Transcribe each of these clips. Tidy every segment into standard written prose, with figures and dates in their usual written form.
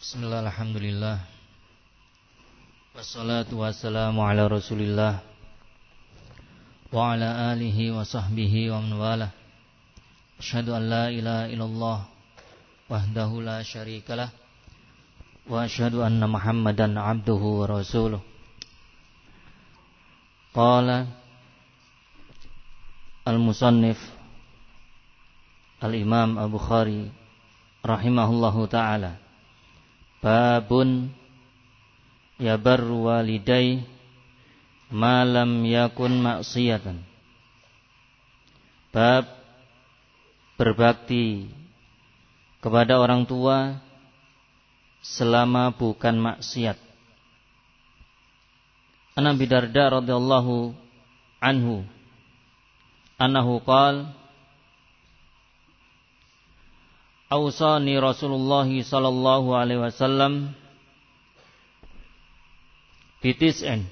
Bismillah, alhamdulillah. Wassalatu wassalamu ala rasulillah wa ala alihi wa sahbihi wa man wala. Asyhadu an la ilaha illallah wahdahu la syarikalah wa asyhadu anna Muhammadan abduhu wa rasuluh. Qala al-musannif al-imam Al-Bukhari rahimahullahu ta'ala, babun yabarru walidai ma lam yakun maksiyatan. Bab berbakti kepada orang tua selama bukan maksiat. An Abi Darda radhiyallahu anhu annahu qala Awsani Rasulullah sallallahu alaihi wasallam bitis'in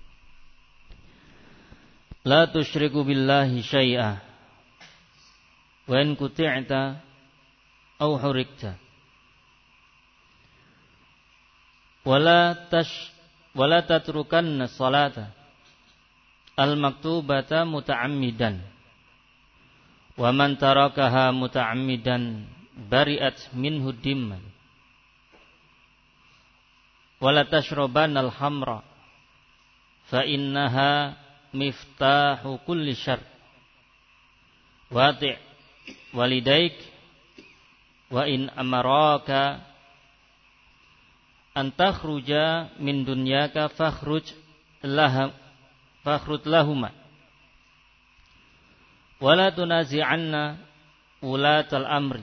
la tusyriku billahi syai'a wa in quti'ta aw hurikta wala tatrukanna salata al-maktubata muta'ammidan wa man tarakaha muta'ammidan bari'at minhu dimman wala tashrabanna al-hamra fa innaha miftahu kulli syarr wati' walidaik wa in amaraka an takhruja min dunyaka fakhruj lahuma wala tunazi'anna ulatal amri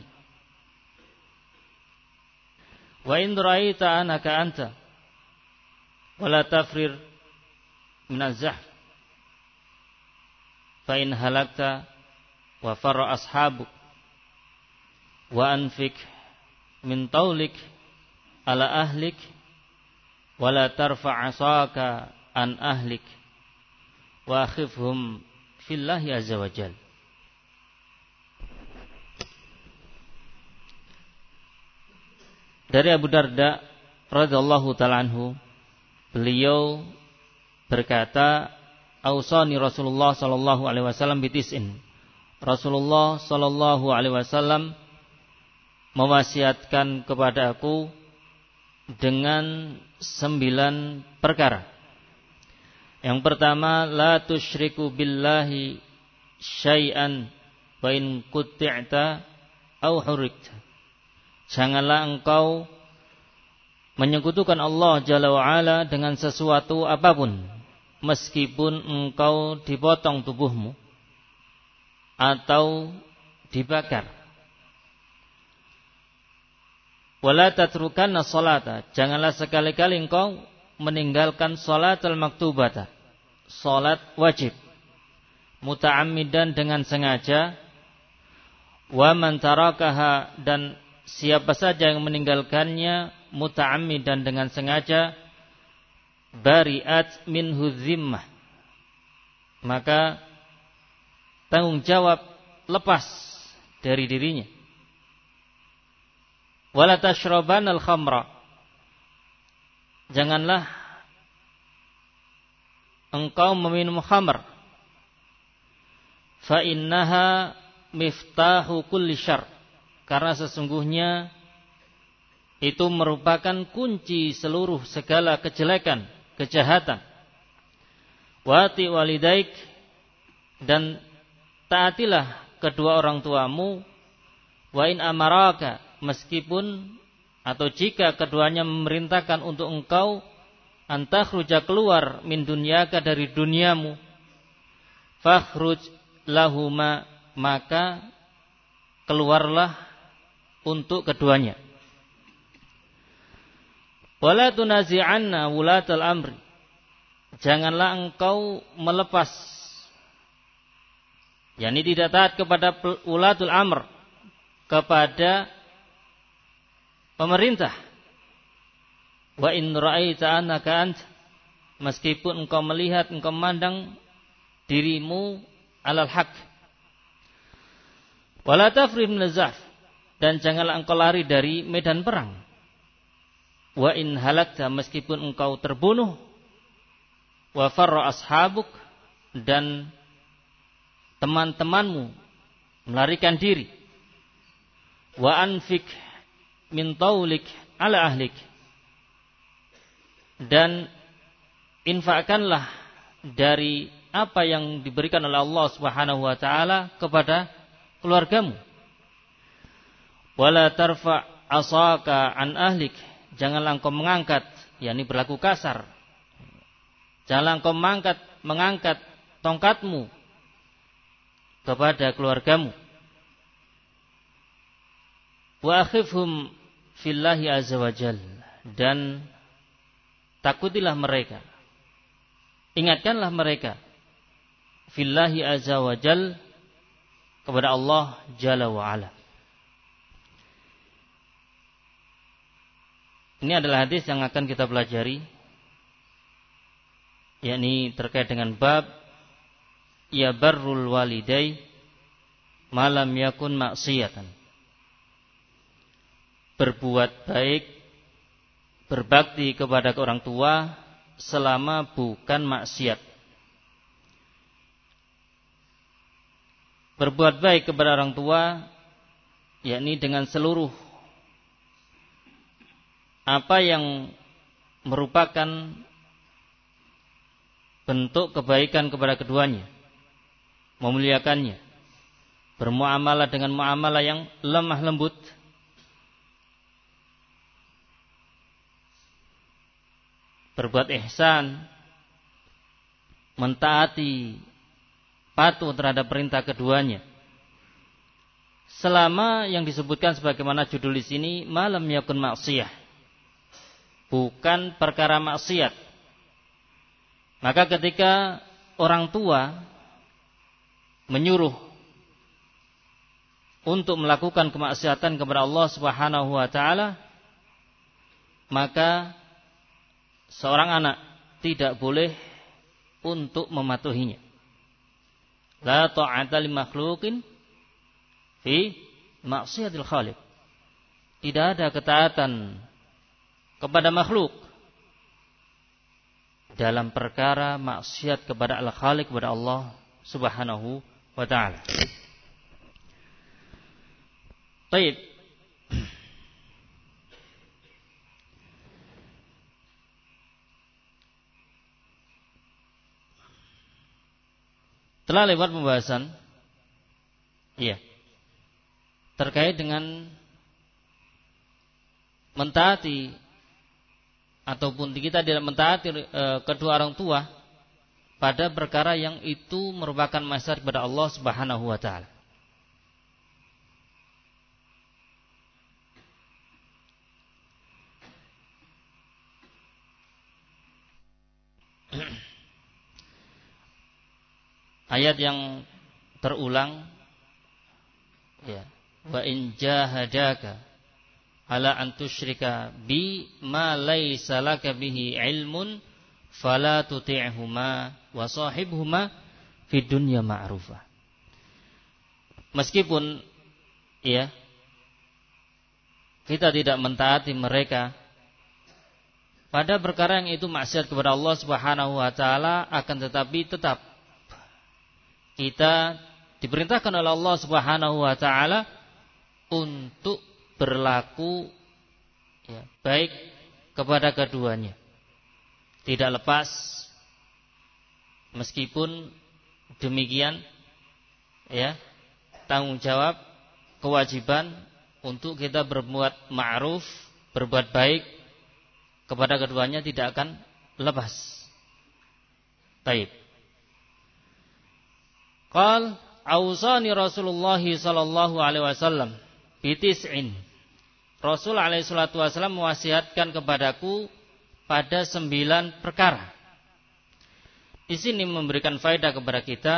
wa in ra'aita anaka anta wala tafrir min az-zahf fa in halakta wa farra ashabuk wa anfik min taulik ala ahlik wala tarfa' asaka an ahlik wa akhifhum fillahi azza wa jalla. Dari Abu Darda radhiyallahu ta'ala anhu, beliau berkata, Ausani Rasulullah sallallahu alaihi wasallam bitis'in. Rasulullah sallallahu alaihi wasallam mewasiatkan kepada aku dengan 9 perkara. Yang pertama, la tusyriku billahi syai'an wa in quti'ta aw hurikta. Janganlah engkau menyekutukan Allah Jalla wa'ala dengan sesuatu apapun, meskipun engkau dipotong tubuhmu atau dibakar. Wala tatrukanna sholata, janganlah sekali-kali engkau meninggalkan sholatul maktubata, sholat wajib, muta'ammidan dengan sengaja, wa man tarakaha, dan siapa saja yang meninggalkannya muta'ammidan dengan sengaja, bari'at minhu zimmah, maka tanggung jawab lepas dari dirinya. Wala tashrabanal khamra, janganlah engkau meminum khamr, fa innaha miftahu kulli syarr, karena sesungguhnya itu merupakan kunci seluruh segala kejelekan, kejahatan. Wati walidaik, dan taatilah kedua orang tuamu. Wa in amaraka, meskipun atau jika keduanya memerintahkan untuk engkau antakhruja, keluar, min dunyaka, dari duniamu, fakhruj lahuma, maka keluarlah untuk keduanya. Wala tunazi'anna wulatal amri, janganlah engkau melepas, yakni tidak taat kepada ulatul amr, kepada pemerintah. Wa in ra'aita annaka ant, meskipun engkau melihat, engkau memandang dirimu alal haq. Wala tafri min az-zahf, dan janganlah engkau lari dari medan perang. wa in halakta, meskipun engkau terbunuh, wa farra ashabuk, dan teman-temanmu melarikan diri, wa anfik min taulik ala ahlik, dan infakkanlah dari apa yang diberikan oleh Allah Subhanahu wa taala kepada keluargamu. Wala tarfa asaka an ahlik, janganlah engkau mengangkat, yakni berlaku kasar. Janganlah engkau mengangkat tongkatmu kepada keluargamu. Wa akhifhum fillahi azza wajal, dan takutilah mereka, ingatkanlah mereka fillahi azza wajal, kepada Allah jalla wa ala. Ini adalah hadis yang akan kita pelajari, yakni terkait dengan bab ya barrul walidai malam yakun maksiatan. Berbuat baik, berbakti kepada orang tua selama bukan maksiat. Berbuat baik kepada orang tua, yakni dengan seluruh apa yang merupakan bentuk kebaikan kepada keduanya, memuliakannya, bermuamalah dengan muamalah yang lemah lembut, berbuat ihsan, mentaati, patuh terhadap perintah keduanya, selama yang disebutkan sebagaimana judul di sini, malam yakun maksiyah, bukan perkara maksiat. Maka ketika orang tua menyuruh untuk melakukan kemaksiatan kepada Allah Subhanahu wa taala, maka seorang anak tidak boleh untuk mematuhinya. La ta'ata li makhluqin fi maksiatil khaliq. Tidak ada ketaatan kepada makhluk dalam perkara maksiat kepada Al-Khaliq, kepada Allah Subhanahu wa taala. Baik. Telah lewat pembahasan terkait dengan mentaati ataupun kita tidak mentaati kedua orang tua pada perkara yang itu merupakan maksiat kepada Allah Subhanahu wa taala. Ayat yang terulang, wa in jahadaka ala an tusyrika bi ma laisa laka bihi ilmun fala tuti'huma wa sahibhuma fid dunya ma'rufa. Meskipun kita tidak mentaati mereka pada perkara yang itu maksiat kepada Allah Subhanahu wa taala, akan tetapi tetap kita diperintahkan oleh Allah Subhanahu wa taala untuk berlaku baik kepada keduanya, tidak lepas. Meskipun demikian, tanggung jawab, kewajiban untuk kita berbuat ma'ruf, berbuat baik kepada keduanya tidak akan lepas. Baik. Qal ausani Rasulullah sallallahu alaihi wasallam bitis'in. Rasul alaihi salatu wasallam mewasiatkan kepadaku pada 9 perkara. Di sini memberikan faedah kepada kita,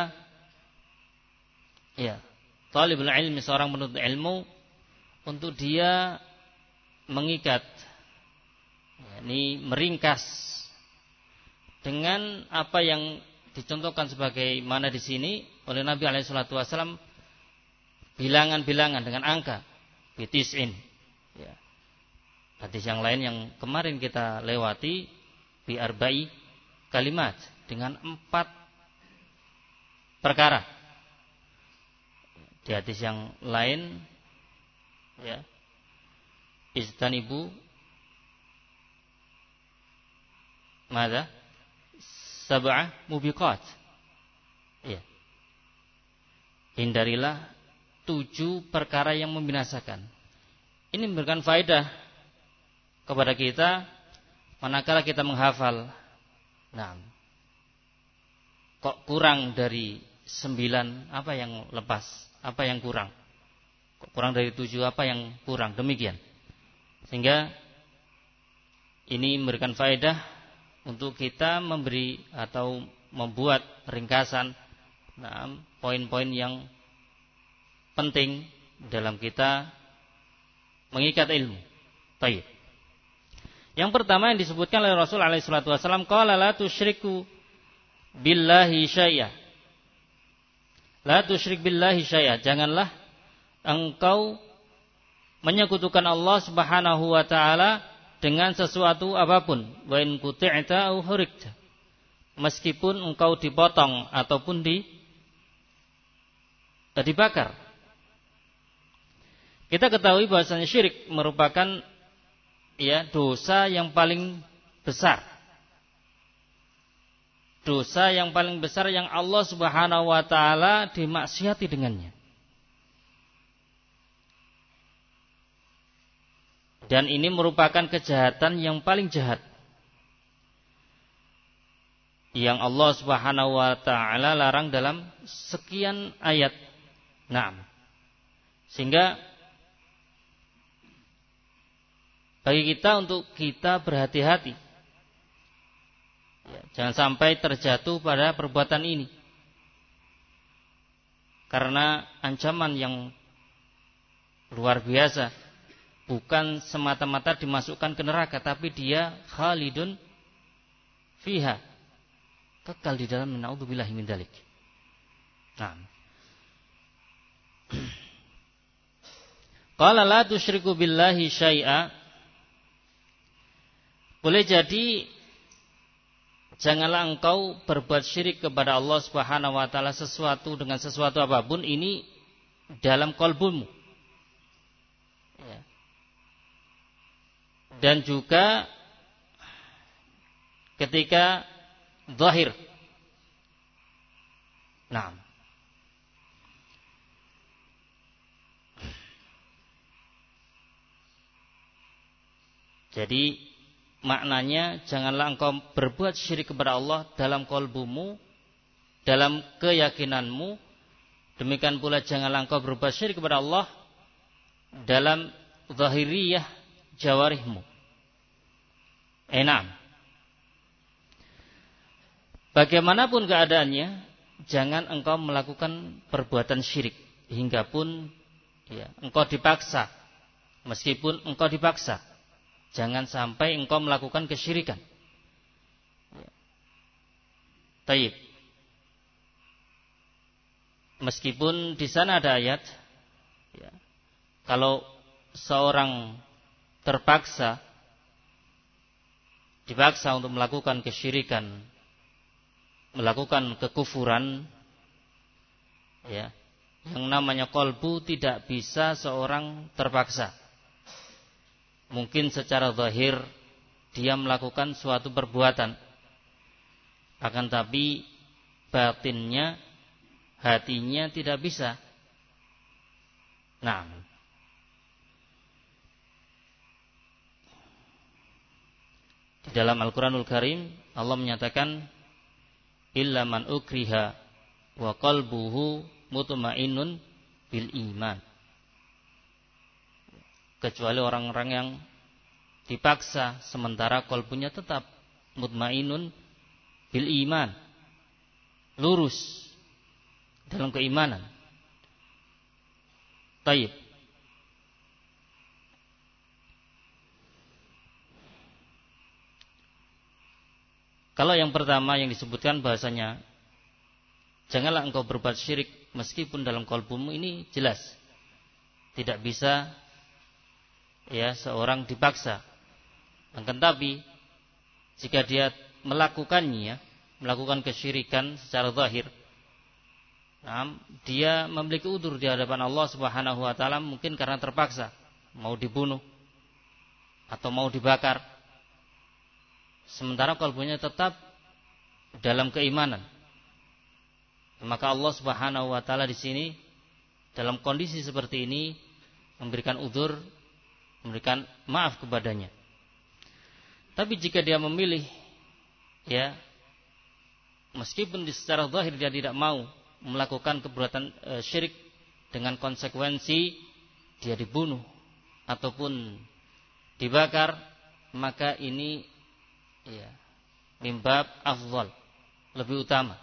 talibul ilmi, seorang penuntut ilmu, untuk dia mengikat, meringkas dengan apa yang dicontohkan sebagaimana di sini oleh Nabi alaihi salatu wasallam, bilangan-bilangan dengan angka bitis'in. Hadis yang lain yang kemarin kita lewati, bi arba'i kalimat, dengan 4 perkara. Di hadis yang lain, ya, istanibu mada sab'ah mubiqat. Ya. Hindarilah 7 perkara yang membinasakan. Ini memberikan faedah kepada kita manakala kita menghafal. Nah, kok kurang dari 9, apa yang lepas, apa yang kurang? Kok kurang dari 7, apa yang kurang? Demikian. Sehingga ini memberikan faedah untuk kita memberi atau membuat ringkasan poin-poin yang penting dalam kita mengikat ilmu. Baik. Yang pertama yang disebutkan oleh Rasul alaihi salatu wasallam, qala la tusyriku billahi syai'a. La tusyrik billahi syai'a. Janganlah engkau menyekutukan Allah Subhanahu wa taala dengan sesuatu apapun. Wa in quti'ta aw hurikta. Meskipun engkau dipotong ataupun dibakar. Kita ketahui bahwasanya syirik merupakan dosa yang paling besar. Dosa yang paling besar yang Allah Subhanahu wa taala dimaksiati dengannya. Dan ini merupakan kejahatan yang paling jahat yang Allah Subhanahu wa taala larang dalam sekian ayat. Naam. Sehingga bagi kita untuk kita berhati-hati, jangan sampai terjatuh pada perbuatan ini, karena ancaman yang luar biasa. Bukan semata-mata dimasukkan ke neraka, tapi dia khalidun fiha, kekal di dalam. Na'udzubillahi min dzalik. Nah, qala la tusyriku billahi syai'a. Boleh jadi janganlah engkau berbuat syirik kepada Allah Subhanahu wa taala sesuatu dengan sesuatu apapun, ini dalam qalbumu. Ya. Dan juga ketika zahir. Nah, jadi maknanya janganlah engkau berbuat syirik kepada Allah dalam qalbumu, dalam keyakinanmu. Demikian pula janganlah engkau berbuat syirik kepada Allah dalam zahiriyah jawarihmu. Enam. Bagaimanapun keadaannya, jangan engkau melakukan perbuatan syirik hingga pun engkau dipaksa. Meskipun engkau dipaksa, jangan sampai engkau melakukan kesyirikan. Taib. Meskipun di sana ada ayat, kalau seorang dipaksa untuk melakukan kesyirikan, melakukan kekufuran, yang namanya qalbu tidak bisa seorang terpaksa. Mungkin secara zahir dia melakukan suatu perbuatan, akan tapi batinnya, hatinya tidak bisa. Nah, di dalam Al-Quranul Karim Allah menyatakan, illa man ukriha wa qalbuhu mutmainnun bil iman. Kecuali orang-orang yang dipaksa sementara qalbunya tetap mutmainnun bil iman, lurus dalam keimanan. Taib. Kalau yang pertama yang disebutkan bahasanya janganlah engkau berbuat syirik meskipun dalam qalbumu, ini jelas tidak bisa seorang dipaksa Akan tapi jika dia melakukan kesyirikan secara zahir, dia memiliki udzur di hadapan Allah Subhanahu wa taala, mungkin karena terpaksa mau dibunuh atau mau dibakar, sementara kalbunya tetap dalam keimanan. Maka Allah Subhanahu wa taala di sini dalam kondisi seperti ini memberikan udzur, memberikan maaf kepadanya. Tapi jika dia memilih, meskipun secara zahir dia tidak mau melakukan perbuatan syirik, dengan konsekuensi dia dibunuh ataupun dibakar, maka ini mimbab afdal, lebih utama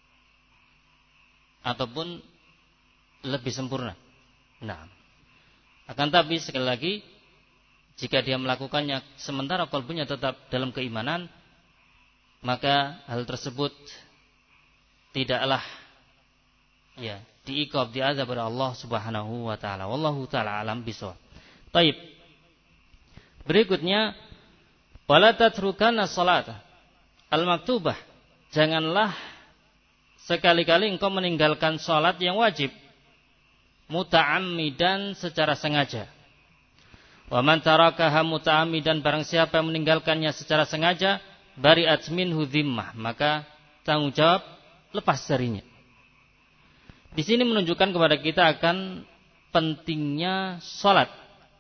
ataupun lebih sempurna. Nah, akan tapi sekali lagi, jika dia melakukannya sementara kalbunya tetap dalam keimanan, maka hal tersebut tidaklah diiqab, diazab oleh Allah Subhanahu wa taala. Wallahu taala alam bisawab. Baik. Berikutnya, wala tatrukanna salata al-maktubah. Janganlah sekali-kali engkau meninggalkan salat yang wajib muta'ammidan, secara sengaja. Wa man tarakaha muta'ammidan, barang siapa yang meninggalkannya secara sengaja, bari'at minhu dhimmah, maka tanggung jawab lepas darinya. Di sini menunjukkan kepada kita akan pentingnya salat.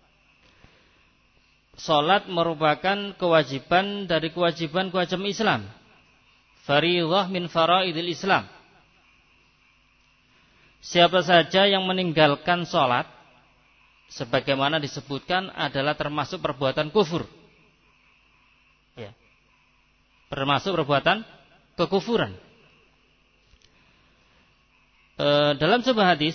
Salat merupakan kewajiban dari kewajiban-kewajiban Islam. Fardhah min faraidil Islam. Siapa saja yang meninggalkan salat, sebagaimana disebutkan, adalah termasuk perbuatan kufur. Termasuk perbuatan kekufuran. Dalam sebuah hadis,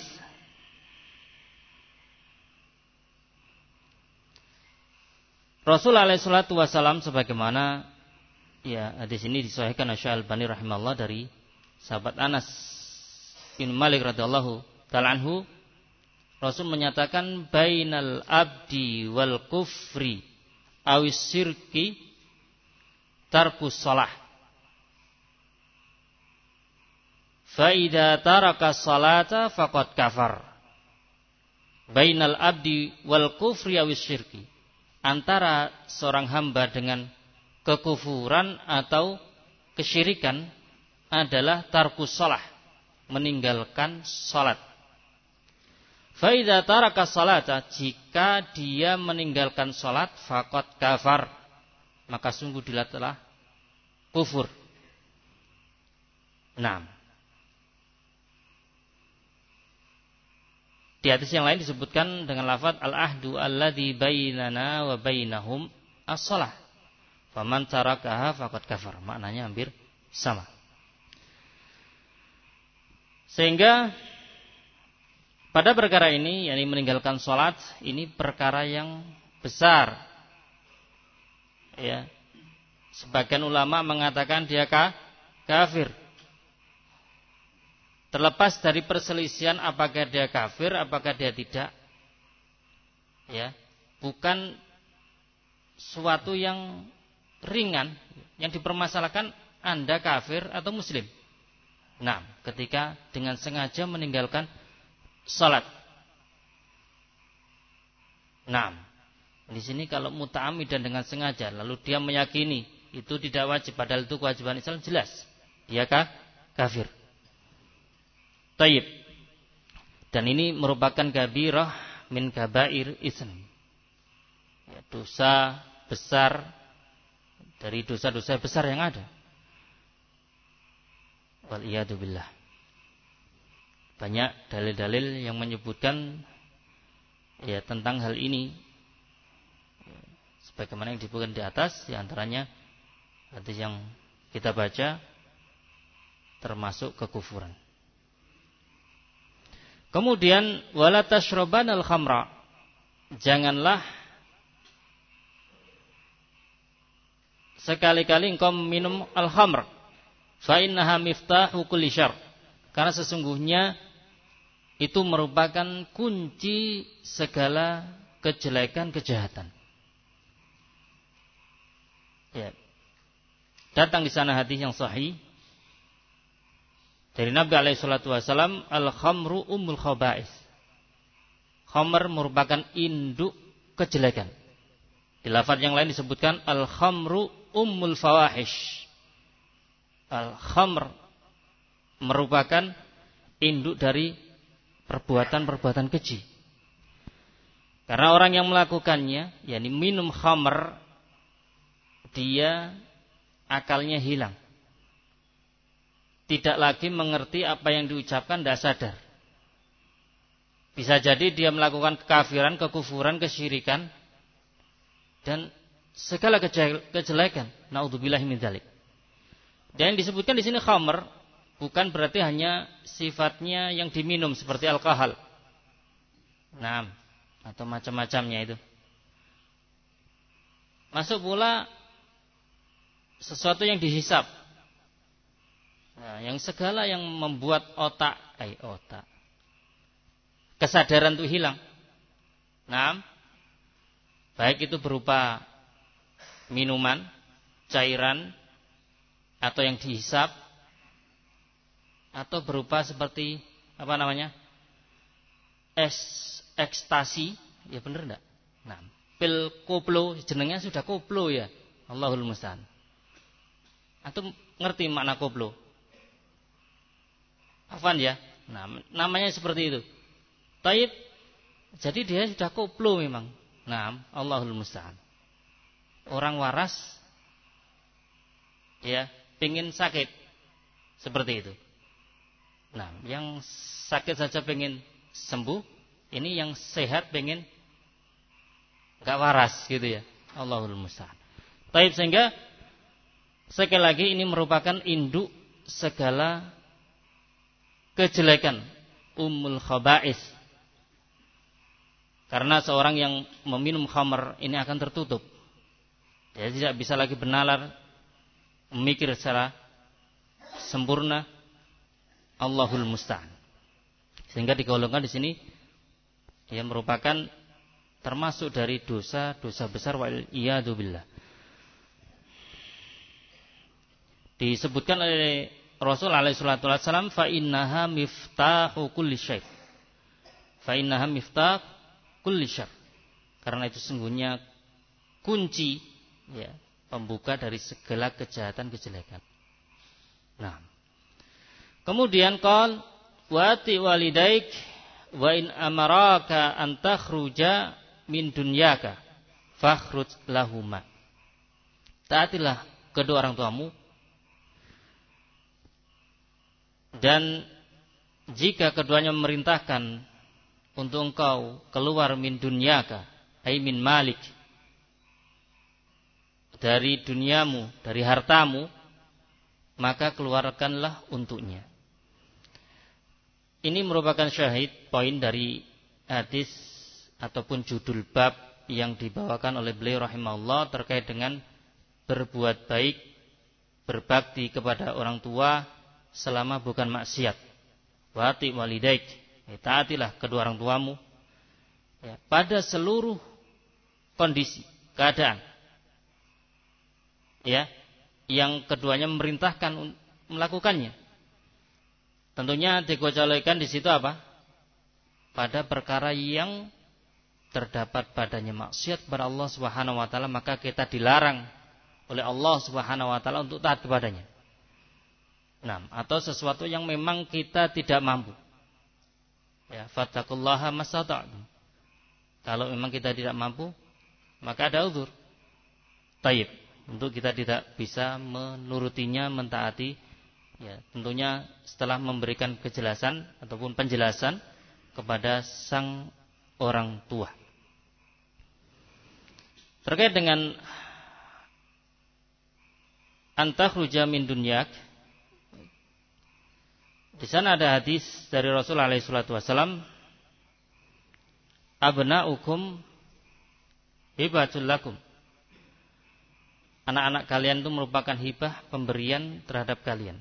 Rasulullah SAW, sebagaimana hadis ini disahihkan oleh Syekh Al-Albani rahimahullah dari sahabat Anas bin Malik radhiyallahu ta'ala anhu, Rasul menyatakan, bainal abdi wal kufri awis syirki tarkus shalah. Fa idza taraka sholata faqad kafar. Bainal abdi wal kufri awis syirki. Antara seorang hamba dengan kekufuran atau kesyirikan adalah tarkus shalah, meninggalkan salat. Fa idza taraka salata, jika dia meninggalkan salat, faqad kafar, maka sungguh dia telah kufur. 6. Di hadis yang lain disebutkan dengan lafaz al-ahdu alladzi bainana wa bainahum as-shalah. Faman tarakaha faqad kafar. Maknanya hampir sama. Sehingga pada perkara ini, yakni meninggalkan salat, ini perkara yang besar. Sebagian ulama mengatakan dia kafir. Terlepas dari perselisihan apakah dia kafir, apakah dia tidak. Bukan suatu yang ringan, yang dipermasalahkan Anda kafir atau muslim. Nah, ketika dengan sengaja meninggalkan salat. Nah, di sini kalau muta'ammidan dengan sengaja, lalu dia meyakini itu tidak wajib, padahal itu kewajiban Islam, jelas dia kafir. Taib. Dan ini merupakan kabirah min kabair ism. Dosa besar dari dosa-dosa besar yang ada. Wal iyadu billah. Banyak dalil-dalil yang menyebutkan tentang hal ini. Sebagaimana yang disebutkan di atas, di antaranya hadis yang kita baca termasuk kekufuran. Kemudian wala tashrabanal khamra, janganlah sekali-kali engkau minum al-khamr, fa innaha miftahu kulli syarr, karena sesungguhnya itu merupakan kunci segala kejelekan, kejahatan. datang di sana hadis yang sahih dari Nabi alaihi salatu wasallam, al-khamru ummul khaba'is. Khamr merupakan induk kejelekan. Di lafaz yang lain disebutkan al-khamru ummul fawahish. Al-khamr merupakan induk dari perbuatan-perbuatan keji. Karena orang yang melakukannya, yakni minum khamr, dia akalnya hilang. Tidak lagi mengerti apa yang diucapkan, tidak sadar. Bisa jadi dia melakukan kekafiran, kekufuran, kesyirikan, dan segala kejelekan. Naudzubillahi min dzalik. Dan yang disebutkan di sini khamr bukan berarti hanya sifatnya yang diminum seperti alkohol. Nah, atau macam-macamnya itu. Masuk pula sesuatu yang dihisap. Nah, yang segala yang membuat otak kesadaran itu hilang. Nah, baik itu berupa minuman, cairan, atau yang dihisap, atau berupa seperti ekstasi, ya benar enggak? Nah, pil koplo, jenengnya sudah koplo ya. Allahul musta'an. Atau ngerti makna koplo? Afan ya. Nah, namanya seperti itu. Taib. Jadi dia sudah koplo memang. Nah, Allahul musta'an. Orang waras ya, pengin sakit seperti itu. Nah, yang sakit saja pengin sembuh, ini yang sehat pengin enggak waras gitu ya. Allahul musta'an. Taib, sehingga sekali lagi ini merupakan induk segala kejelekan, ummul khaba'is. Karena seorang yang meminum khamr ini akan tertutup. Dia tidak bisa lagi bernalar, memikir secara sempurna. Allahul musta'an. Sehingga digolongkan di sini yang merupakan termasuk dari dosa besar, wal iyadu billah. Disebutkan oleh Rasul alaihi salatu wasallam, fa innaha miftahu kulli syai'. Fa innaha miftah kulli syarr. Karena itu sungguhnya kunci ya, pembuka dari segala kejahatan, kejelekan. Nah, kemudian qal wati walidaik wa in amaraka an takhruja min dunyaka fakhruj lahuma. Taatilah kedua orang tuamu, dan jika keduanya memerintahkan untuk engkau keluar min dunyaka, ay min malik, dari duniamu, dari hartamu, maka keluarkanlah untuknya. Ini merupakan syahid poin dari hadis ataupun judul bab yang dibawakan oleh beliau rahimahullah terkait dengan berbuat baik, berbakti kepada orang tua selama bukan maksiat. Wati walidaik, taatilah kedua orang tuamu ya, pada seluruh kondisi, keadaan ya, yang keduanya memerintahkan melakukannya. Tentunya dikecualikan di situ apa? Pada perkara yang terdapat padanya maksiat kepada Allah Subhanahu wa taala, maka kita dilarang oleh Allah Subhanahu wa taala untuk taat kepadanya. Nah, atau sesuatu yang memang kita tidak mampu. Ya, fattaqullaha mastata'tum. Kalau memang kita tidak mampu, maka ada uzur. Taib, untuk kita tidak bisa menurutinya, mentaati, ya, tentunya setelah memberikan kejelasan ataupun penjelasan kepada sang orang tua. Terkait dengan antakhruja min dunyak, di sana ada hadis dari Rasul alaihi salatu wasallam, abna'ukum hibatul lakum. Anak-anak kalian itu merupakan hibah, pemberian terhadap kalian.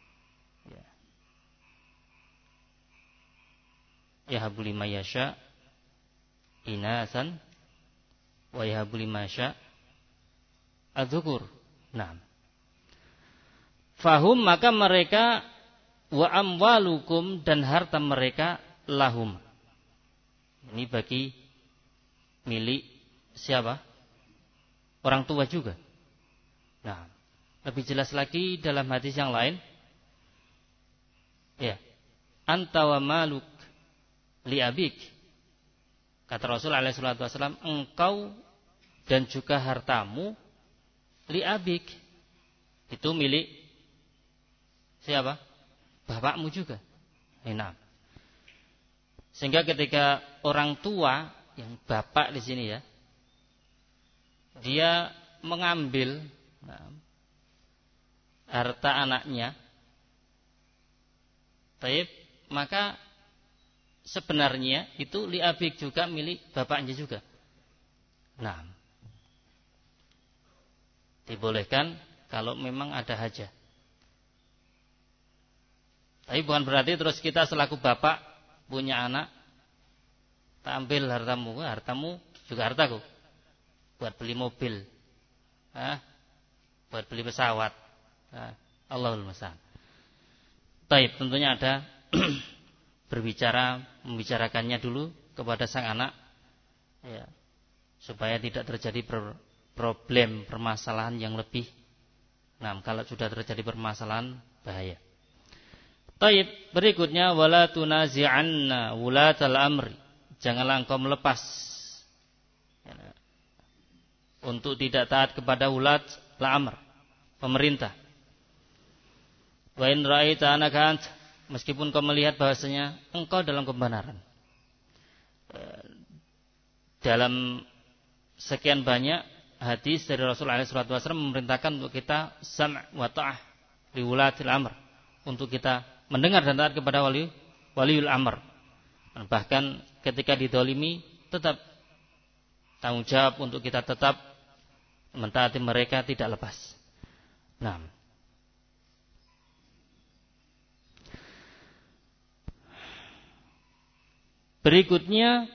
Yahabu lima yasha inasan wa yahabu lima yasha adzukur. Nah, fahum maka mereka, wa amwalukum dan harta mereka lahum. Ini bagi milik siapa? Orang tua juga. Nah, lebih jelas lagi dalam hadis yang lain. Ya. Anta wa maluk li abik. Kata Rasul alaihi salatu wasallam, engkau dan juga hartamu li abik. Itu milik siapa? Bapakmu juga. Nah. Sehingga ketika orang tua, yang bapak di sini ya, dia mengambil harta anaknya, taib, maka sebenarnya itu liabik juga milik bapaknya juga. Nah, dibolehkan kalau memang ada hajat. Tapi bukan berarti terus kita selaku bapak punya anak, tak ambil hartamu juga hartaku, buat beli mobil, buat beli pesawat. Allahul musta'an. Taib, tentunya ada membicarakannya dulu kepada sang anak, ya, supaya tidak terjadi permasalahan yang lebih. Nah, kalau sudah terjadi permasalahan bahaya. Taib, berikutnya wala tunazi'anna wulatal amri. Janganlah engkau melepas untuk tidak taat kepada wulat al-amr, pemerintah. Wa in ra'aita annaka ant, meskipun kau melihat bahwasanya engkau dalam kebenaran. Dalam sekian banyak hadis dari Rasulullah SAW memerintahkan untuk kita sam' wa ta'ah li wulatil amr, untuk kita mendengar dan taat kepada waliul amr. Bahkan ketika didolimi tetap tanggung jawab untuk kita tetap mentaati mereka, tidak lepas. Nah, berikutnya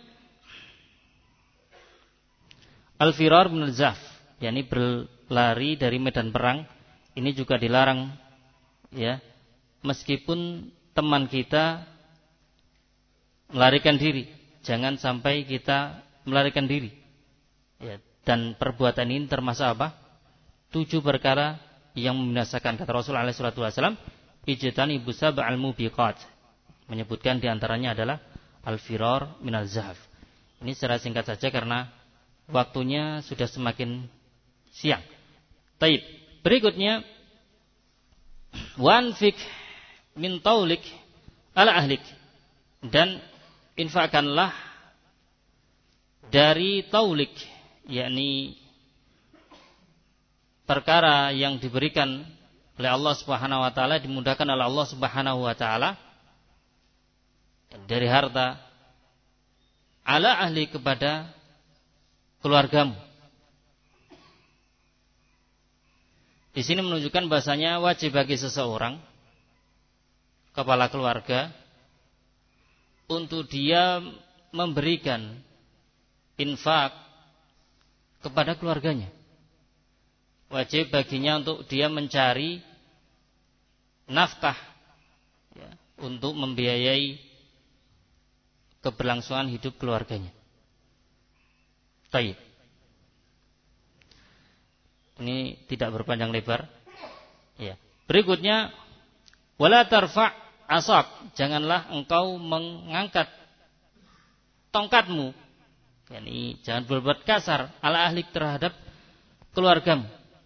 al-firar min al-zaf, yakni berlari dari medan perang. Ini juga dilarang, ya. Meskipun teman kita melarikan diri, jangan sampai kita melarikan diri. Ya, dan perbuatan ini termasuk apa? 7 perkara yang membinasakan. Kata Rasulullah SAW, ijtanibu sab'al mubiqat. Menyebutkan diantaranya adalah al-firar minal zahaf. Ini secara singkat saja karena waktunya sudah semakin siang. Taib. Berikutnya, wanfik min taulik ala ahlik, dan infakkanlah dari taulik, yakni perkara yang diberikan oleh Allah Subhanahu wa taala, dimudahkan oleh Allah Subhanahu wa taala dari harta, ala ahli, kepada keluargamu. Di sini menunjukkan bahasanya wajib bagi seseorang, kepala keluarga, untuk dia memberikan infak kepada keluarganya. Wajib baginya untuk dia mencari nafkah, ya, untuk membiayai keberlangsungan hidup keluarganya. Baik. Ini tidak berpanjang lebar. Ya. Berikutnya, wala tarfa' asak, janganlah engkau mengangkat tongkatmu, yakni jangan berbuat kasar ala ahlik, terhadap keluargamu.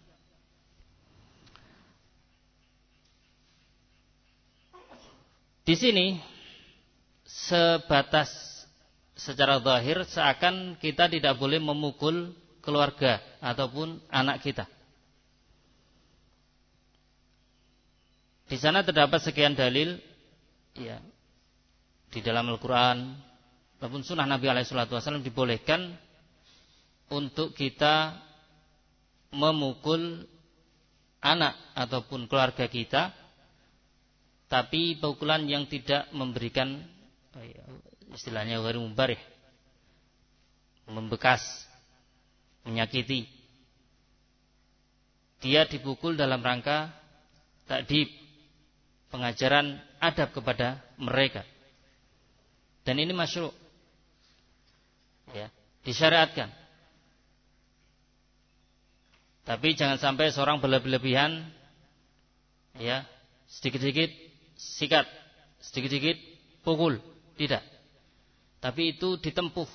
Di sini sebatas secara zahir seakan kita tidak boleh memukul keluarga ataupun anak kita. Di sana terdapat sekian dalil, ya, di dalam Al-Quran maupun Sunnah Nabi SAW dibolehkan untuk kita memukul anak ataupun keluarga kita, tapi pukulan yang tidak memberikan, istilahnya ghairu mubarih, membekas, menyakiti. Dia dipukul dalam rangka ta'dib, pengajaran adab kepada mereka. Dan ini masyru', ya, disyariatkan. Tapi jangan sampai seorang berlebihan, ya, sedikit-sedikit sikat, sedikit-sedikit pukul, tidak. Tapi itu ditempuh,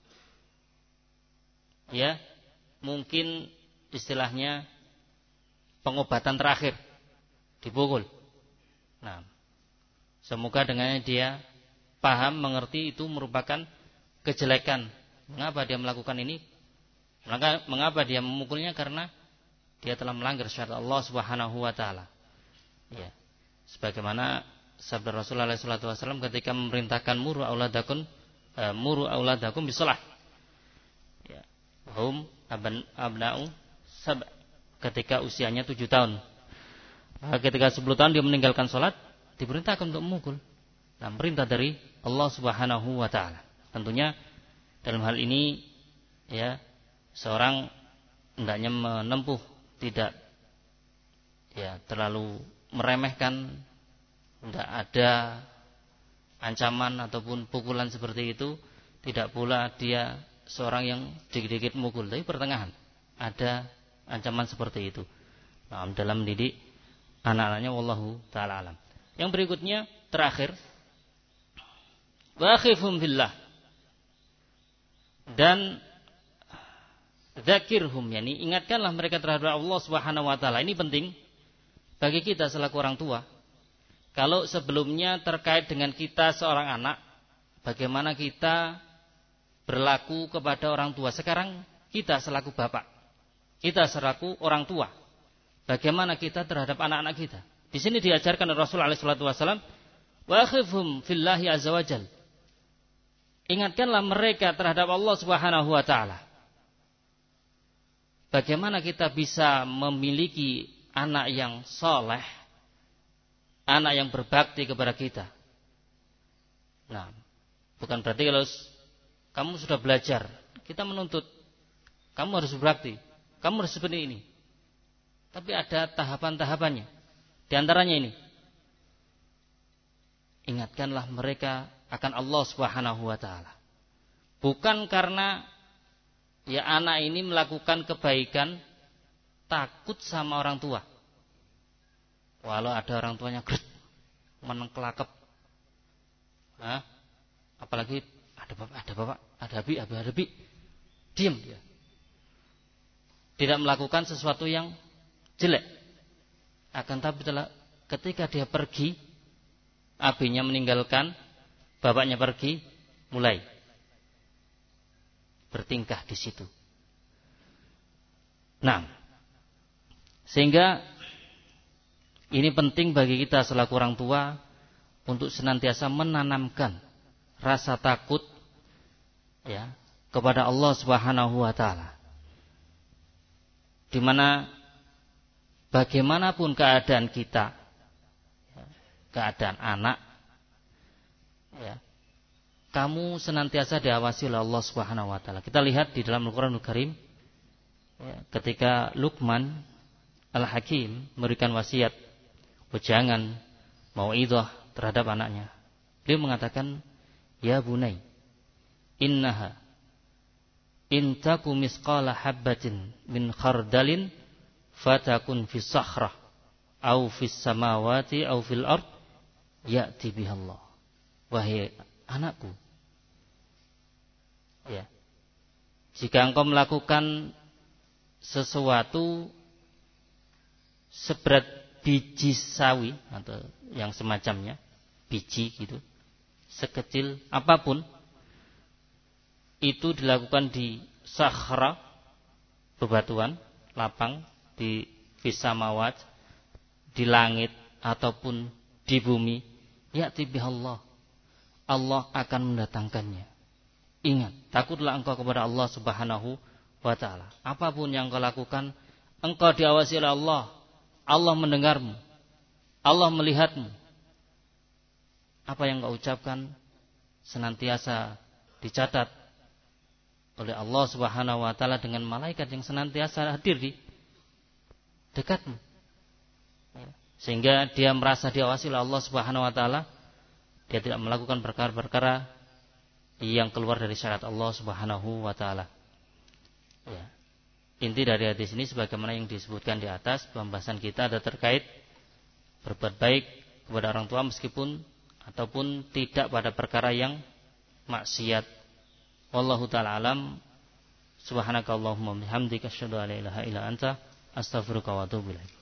ya, mungkin istilahnya pengobatan terakhir, dipukul. Nah, semoga dengannya dia paham, mengerti itu merupakan kejelekan. Mengapa dia melakukan ini? Mengapa dia memukulnya? Karena dia telah melanggar syariat Allah Subhanahu wa taala. Ya. Sebagaimana sabda Rasulullah sallallahu alaihi wasallam ketika memerintahkan muru auladakum bisalah. Ya. Hum abna'u sab, ketika usianya 7 tahun. Ketika 10 tahun dia meninggalkan salat, diperintahkan untuk memukul. Nah, perintah dari Allah Subhanahu wa taala. Tentunya dalam hal ini, ya, seorang hendaknya menempuh, tidak, ya, terlalu meremehkan, tidak ada ancaman ataupun pukulan seperti itu. Tidak pula dia seorang yang dikit-dikit mukul, tapi pertengahan ada ancaman seperti itu. Nah, dalam mendidik anak-anaknya, wallahu ta'ala alam. Yang berikutnya terakhir, wa akhifhum billah, dan dzakirhum, yakni ingatkanlah mereka terhadap Allah Subhanahu wa taala. Ini penting bagi kita selaku orang tua. Kalau sebelumnya terkait dengan kita seorang anak, bagaimana kita berlaku kepada orang tua, sekarang kita selaku bapak, kita selaku orang tua, bagaimana kita terhadap anak-anak kita. Di sini diajarkan oleh Rasulullah SAW, wa akhifhum fillahi azza wajal. Ingatkanlah mereka terhadap Allah Subhanahu wa taala. Bagaimana kita bisa memiliki anak yang soleh, anak yang berbakti kepada kita. Nah, bukan berarti kalau kamu sudah belajar, kita menuntut kamu harus berbakti, kamu harus seperti ini. Tapi ada tahapan-tahapannya. Di antaranya ini, ingatkanlah mereka akan Allah Subhanahu wa taala. Bukan karena ya anak ini melakukan kebaikan takut sama orang tua. Walau ada orang tuanya gret, menengkelakep. Apalagi ada bapak, ada abi, diam dia. Tidak melakukan sesuatu yang jelek. Akan tapi ketika dia pergi, abinya meninggalkan, bapaknya pergi, mulai bertingkah di situ. Nah, sehingga ini penting bagi kita selaku orang tua untuk senantiasa menanamkan rasa takut, ya, kepada Allah Subhanahu wa taala. Di mana bagaimanapun keadaan kita, keadaan anak, ya, kamu senantiasa diawasi oleh Allah Subhanahu wa taala. Kita lihat di dalam Al-Qur'anul Karim, ya, ketika Luqman Al-Hakim memberikan wasiat, wejangan, mau'idhah terhadap anaknya. Beliau mengatakan, ya bunai, innaha in taku misqala habbatin min khardalin fatakun fis sakhrah au fis samawati au fil ard ya'ti bihallah. Wahai anakku, ya, jika engkau melakukan sesuatu seberat biji sawi atau yang semacamnya, biji gitu, sekecil apapun, itu dilakukan di sakhra, bebatuan, lapang, di fisamawat, di langit ataupun di bumi, ya'ti bihallah, Allah akan mendatangkannya. Ingat, takutlah engkau kepada Allah Subhanahu wa taala. Apapun yang engkau lakukan, engkau diawasi oleh Allah. Allah mendengarmu, Allah melihatmu. Apa yang engkau ucapkan senantiasa dicatat oleh Allah Subhanahu wa taala dengan malaikat yang senantiasa hadir di dekatmu. sehingga dia merasa diawasi oleh Allah Subhanahu wa taala, dia tidak melakukan perkara-perkara yang keluar dari syariat Allah Subhanahu wa taala. Ya. Inti dari hadis ini sebagaimana yang disebutkan di atas, pembahasan kita ada terkait berbuat baik kepada orang tua meskipun ataupun tidak pada perkara yang maksiat. Wallahu taala alam. Subhanakallahumma bihamdika asyhadu an la ilaha illa anta astaghfiruka wa atubu ilaik.